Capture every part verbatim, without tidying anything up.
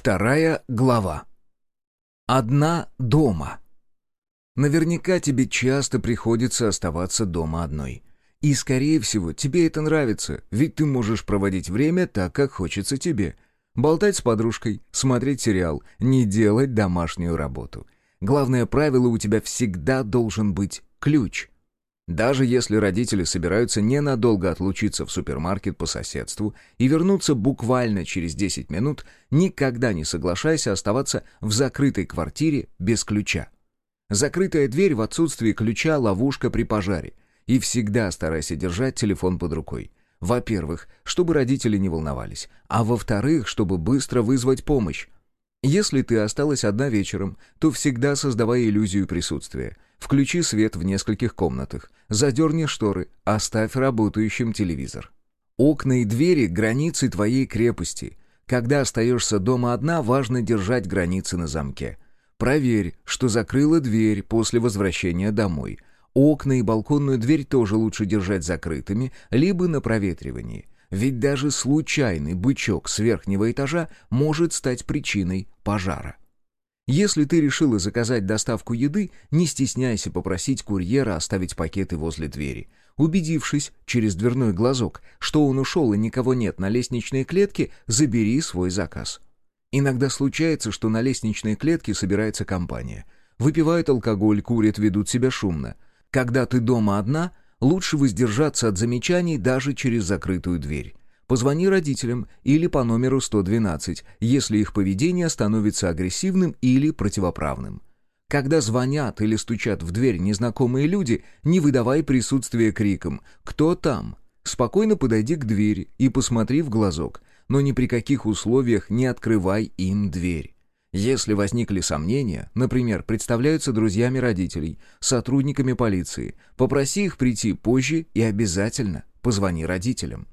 Вторая глава. Одна дома. Наверняка тебе часто приходится оставаться дома одной. И, скорее всего, тебе это нравится, ведь ты можешь проводить время так, как хочется тебе. Болтать с подружкой, смотреть сериал, не делать домашнюю работу. Главное правило: у тебя всегда должен быть ключ. Даже если родители собираются ненадолго отлучиться в супермаркет по соседству и вернуться буквально через десять минут, никогда не соглашайся оставаться в закрытой квартире без ключа. Закрытая дверь в отсутствии ключа — ловушка при пожаре. И всегда старайся держать телефон под рукой. Во-первых, чтобы родители не волновались, а во-вторых, чтобы быстро вызвать помощь. Если ты осталась одна вечером, то всегда создавай иллюзию присутствия. Включи свет в нескольких комнатах, задерни шторы, оставь работающим телевизор. Окна и двери — границы твоей крепости. Когда остаешься дома одна, важно держать границы на замке. Проверь, что закрыла дверь после возвращения домой. Окна и балконную дверь тоже лучше держать закрытыми, либо на проветривании. Ведь даже случайный бычок с верхнего этажа может стать причиной пожара. Если ты решила заказать доставку еды, не стесняйся попросить курьера оставить пакеты возле двери. Убедившись через дверной глазок, что он ушел и никого нет на лестничной клетке, забери свой заказ. Иногда случается, что на лестничной клетке собирается компания. Выпивают алкоголь, курят, ведут себя шумно. Когда ты дома одна, лучше воздержаться от замечаний даже через закрытую дверь. Позвони родителям или по номеру сто двенадцать, если их поведение становится агрессивным или противоправным. Когда звонят или стучат в дверь незнакомые люди, не выдавай присутствие криком «Кто там?». Спокойно подойди к двери и посмотри в глазок, но ни при каких условиях не открывай им дверь. Если возникли сомнения, например, представляются друзьями родителей, сотрудниками полиции, попроси их прийти позже и обязательно позвони родителям.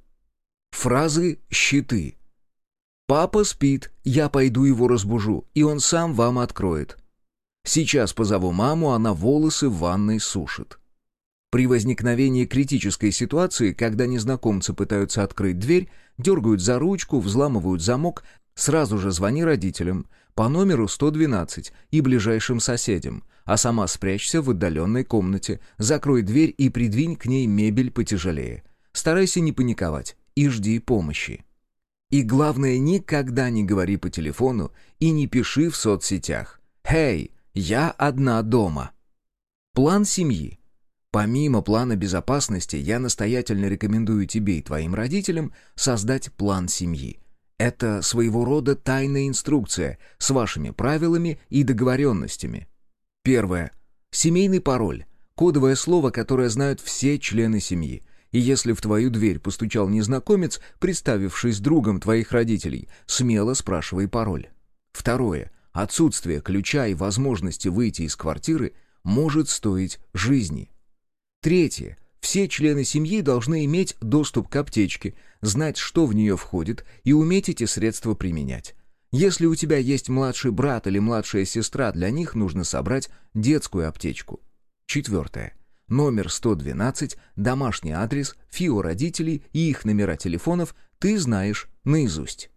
Фразы-щиты. «Папа спит, я пойду его разбужу, и он сам вам откроет». «Сейчас позову маму, она волосы в ванной сушит». При возникновении критической ситуации, когда незнакомцы пытаются открыть дверь, дергают за ручку, взламывают замок, сразу же звони родителям по номеру сто двенадцать и ближайшим соседям, а сама спрячься в отдаленной комнате, закрой дверь и придвинь к ней мебель потяжелее. Старайся не паниковать и жди помощи. И главное, никогда не говори по телефону и не пиши в соцсетях «Хей, я одна дома». План семьи. Помимо плана безопасности, я настоятельно рекомендую тебе и твоим родителям создать план семьи. Это своего рода тайная инструкция с вашими правилами и договоренностями. Первое. Семейный пароль. Кодовое слово, которое знают все члены семьи. И если в твою дверь постучал незнакомец, представившись другом твоих родителей, смело спрашивай пароль. Второе. Отсутствие ключа и возможности выйти из квартиры может стоить жизни. Третье. Все члены семьи должны иметь доступ к аптечке, знать, что в нее входит, и уметь эти средства применять. Если у тебя есть младший брат или младшая сестра, для них нужно собрать детскую аптечку. Четвертое. Номер сто двенадцать, домашний адрес, ФИО родителей и их номера телефонов ты знаешь наизусть.